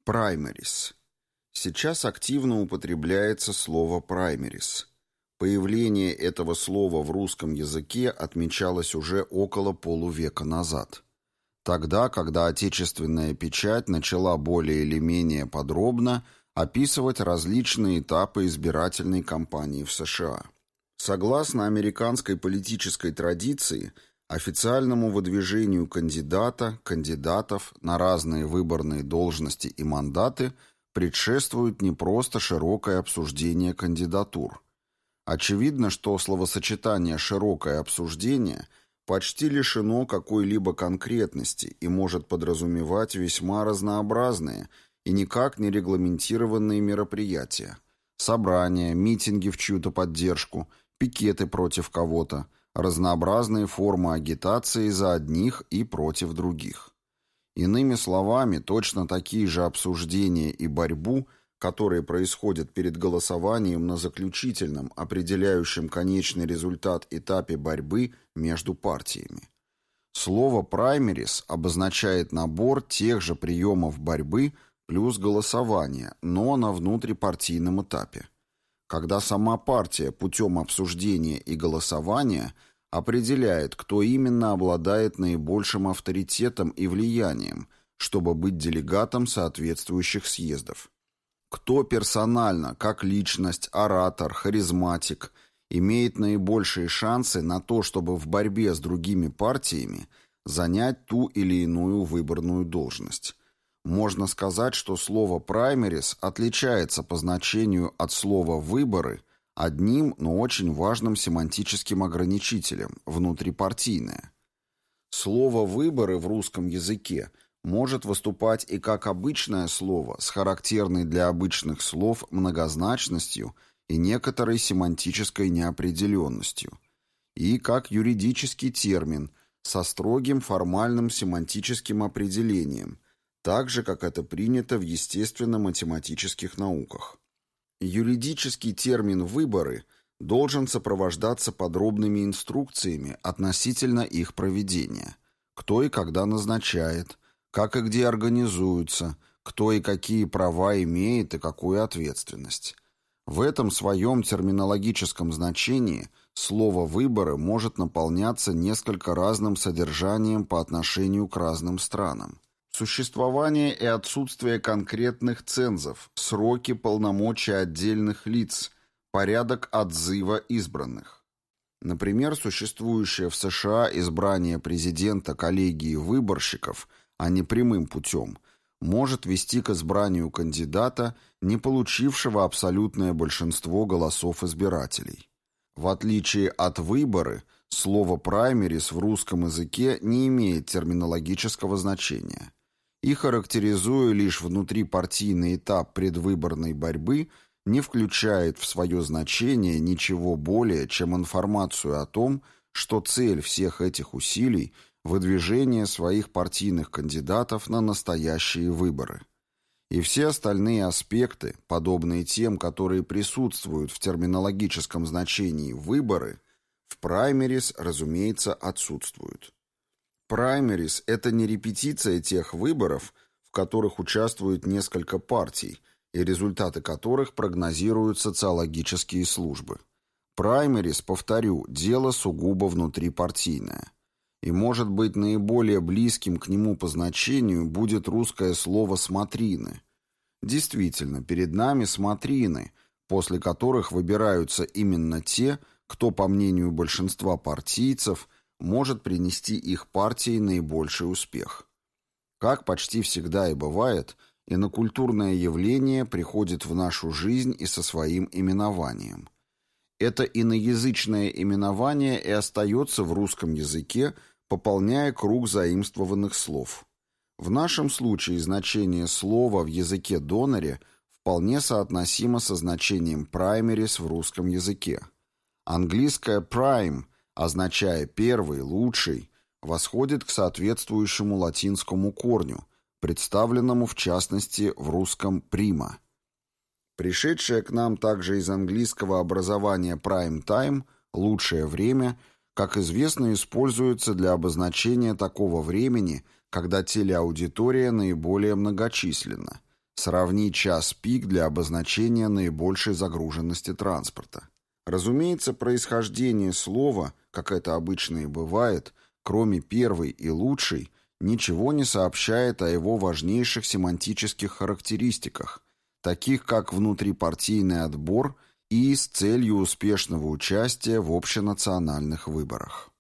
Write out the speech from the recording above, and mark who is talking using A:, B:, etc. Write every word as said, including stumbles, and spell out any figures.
A: Primaries. Сейчас активно употребляется слово primaries. Появление этого слова в русском языке отмечалось уже около полувека назад. Тогда, когда отечественная печать начала более или менее подробно описывать различные этапы избирательной кампании в США. Согласно американской политической традиции, официальному выдвижению кандидата, кандидатов на разные выборные должности и мандаты предшествует не просто широкое обсуждение кандидатур. Очевидно, что словосочетание «широкое обсуждение» почти лишено какой-либо конкретности и может подразумевать весьма разнообразные и никак не регламентированные мероприятия: собрания, митинги в чью-то поддержку, пикеты против кого-то, разнообразные формы агитации за одних и против других. Иными словами, точно такие же обсуждения и борьбу, которые происходят перед голосованием на заключительном, определяющем конечный результат этапе борьбы между партиями. Слово «праймерис» обозначает набор тех же приемов борьбы плюс голосование, но на внутрипартийном этапе. Когда сама партия путем обсуждения и голосования определяет, кто именно обладает наибольшим авторитетом и влиянием, чтобы быть делегатом соответствующих съездов. Кто персонально, как личность, оратор, харизматик, имеет наибольшие шансы на то, чтобы в борьбе с другими партиями занять ту или иную выборную должность. Можно сказать, что слово «праймерис» отличается по значению от слова «выборы» одним, но очень важным семантическим ограничителем – внутрипартийное. Слово «выборы» в русском языке может выступать и как обычное слово с характерной для обычных слов многозначностью и некоторой семантической неопределенностью, и как юридический термин со строгим формальным семантическим определением, так же, как это принято в естественно-математических науках. Юридический термин «выборы» должен сопровождаться подробными инструкциями относительно их проведения, кто и когда назначает, как и где организуются, кто и какие права имеет и какую ответственность. В этом своем терминологическом значении слово «выборы» может наполняться несколько разным содержанием по отношению к разным странам. Существование и отсутствие конкретных цензов, сроки полномочия отдельных лиц, порядок отзыва избранных. Например, существующее в США избрание президента коллегией выборщиков, а не прямым путем, может вести к избранию кандидата, не получившего абсолютное большинство голосов избирателей. В отличие от «выборы», слово «праймерис» в русском языке не имеет терминологического значения. И, характеризуя лишь внутрипартийный этап предвыборной борьбы, не включает в свое значение ничего более, чем информацию о том, что цель всех этих усилий – выдвижение своих партийных кандидатов на настоящие выборы. И все остальные аспекты, подобные тем, которые присутствуют в терминологическом значении «выборы», в праймерис, разумеется, отсутствуют. Праймерис – это не репетиция тех выборов, в которых участвуют несколько партий, и результаты которых прогнозируют социологические службы. Праймерис, повторю, дело сугубо внутрипартийное. И, может быть, наиболее близким к нему по значению будет русское слово «смотрины». Действительно, перед нами смотрины, после которых выбираются именно те, кто, по мнению большинства партийцев, может принести их партии наибольший успех. Как почти всегда и бывает, инокультурное явление приходит в нашу жизнь и со своим именованием. Это иноязычное именование и остается в русском языке, пополняя круг заимствованных слов. В нашем случае значение слова в языке-доноре вполне соотносимо со значением «primaries» в русском языке. Английское «prime», означая «первый», «лучший», восходит к соответствующему латинскому корню, представленному в частности в русском «prima». Пришедшее к нам также из английского образования «prime time» – «лучшее время», как известно, используется для обозначения такого времени, когда телеаудитория наиболее многочисленна. Сравни час пик для обозначения наибольшей загруженности транспорта. Разумеется, происхождение слова, как это обычно и бывает, кроме первой и лучшей, ничего не сообщает о его важнейших семантических характеристиках, таких как внутрипартийный отбор и с целью успешного участия в общенациональных выборах.